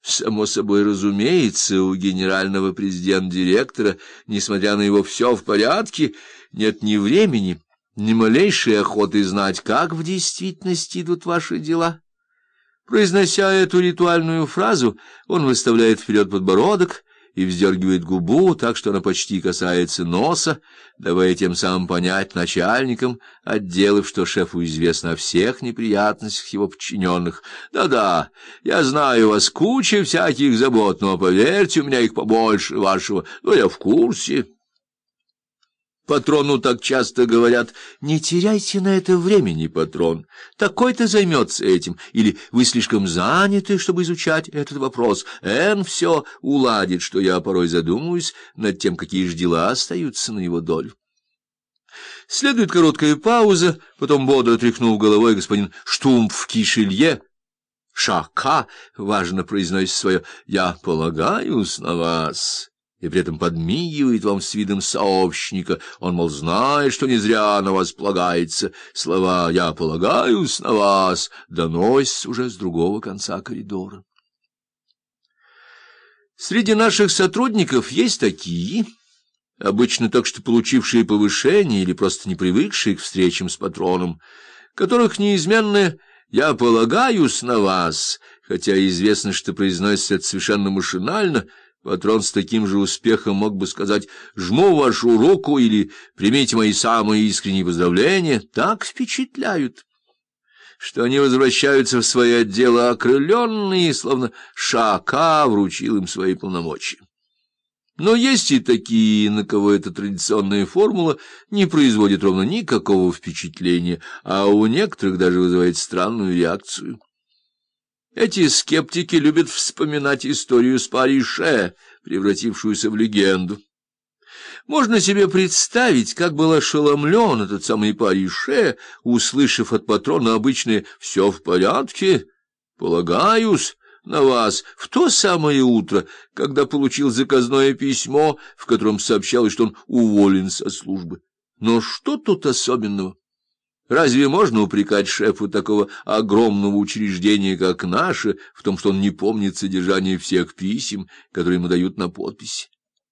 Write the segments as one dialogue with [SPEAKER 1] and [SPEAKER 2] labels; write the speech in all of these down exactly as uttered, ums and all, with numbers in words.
[SPEAKER 1] Само собой разумеется, у генерального президент-директора, несмотря на его «все в порядке», нет ни времени, ни малейшей охоты знать, как в действительности идут ваши дела. Произнося эту ритуальную фразу, он выставляет вперед подбородок и вздергивает губу так, что она почти касается носа, давая тем самым понять начальникам отделов, что шефу известно о всех неприятностях его подчиненных. Да-да, я знаю, у вас куча всяких забот, но, поверьте, у меня их побольше вашего, но я в курсе. Патрону так часто говорят: не теряйте на это времени, патрон, такой-то займется этим, или вы слишком заняты, чтобы изучать этот вопрос. Эн все уладит, что я порой задумываюсь над тем, какие же дела остаются на его долю. Следует короткая пауза, потом, бодро тряхнув головой, господин Штумф-Кишелье, Шака, важно произносит свое «я полагаюсь на вас», и при этом подмигивает вам с видом сообщника. Он, мол, знает, что не зря на вас полагается. Слова «я полагаюсь на вас» доносятся уже с другого конца коридора. Среди наших сотрудников есть такие, обычно только что получившие повышение или просто не привыкшие к встречам с патроном, которых неизменное «я полагаюсь на вас», хотя известно, что произносится это совершенно машинально. Патрон с таким же успехом мог бы сказать «жму вашу руку» или «примите мои самые искренние поздравления». Так впечатляют, что они возвращаются в свои отделы окрыленные, словно Шака вручил им свои полномочия. Но есть и такие, на кого эта традиционная формула не производит ровно никакого впечатления, а у некоторых даже вызывает странную реакцию. Эти скептики любят вспоминать историю с Парише, превратившуюся в легенду. Можно себе представить, как был ошеломлен этот самый Парише, услышав от патрона обычное «все в порядке, полагаюсь на вас», в то самое утро, когда получил заказное письмо, в котором сообщалось, что он уволен со службы. Но что тут особенного? Разве можно упрекать шефу такого огромного учреждения, как наше, в том, что он не помнит содержание всех писем, которые ему дают на подпись?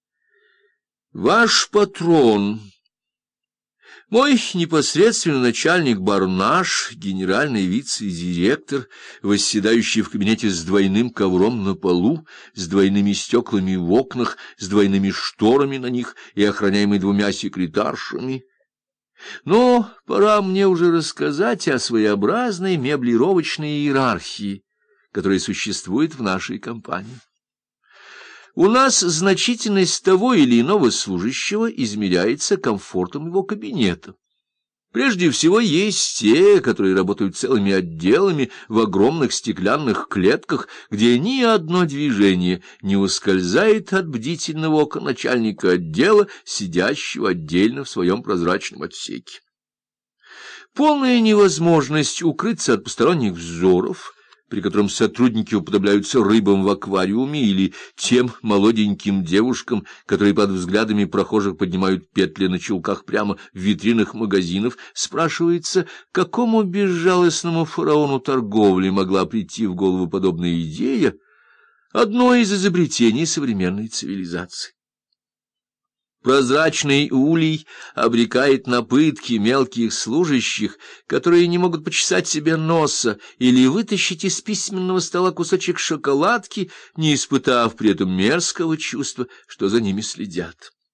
[SPEAKER 1] Ваш патрон, мой непосредственный начальник Барнаш, генеральный вице-директор, восседающий в кабинете с двойным ковром на полу, с двойными стеклами в окнах, с двойными шторами на них и охраняемый двумя секретаршами. Но пора мне уже рассказать о своеобразной меблировочной иерархии, которая существует в нашей компании. У нас значительность того или иного служащего измеряется комфортом его кабинета. Прежде всего, есть те, которые работают целыми отделами в огромных стеклянных клетках, где ни одно движение не ускользает от бдительного ока начальника отдела, сидящего отдельно в своем прозрачном отсеке. Полная невозможность укрыться от посторонних взоров, при котором сотрудники уподобляются рыбам в аквариуме или тем молоденьким девушкам, которые под взглядами прохожих поднимают петли на чулках прямо в витринах магазинов, спрашивается, какому безжалостному фараону торговли могла прийти в голову подобная идея, одно из изобретений современной цивилизации. Прозрачный улей обрекает на пытки мелких служащих, которые не могут почесать себе носа или вытащить из письменного стола кусочек шоколадки, не испытав при этом мерзкого чувства, что за ними следят.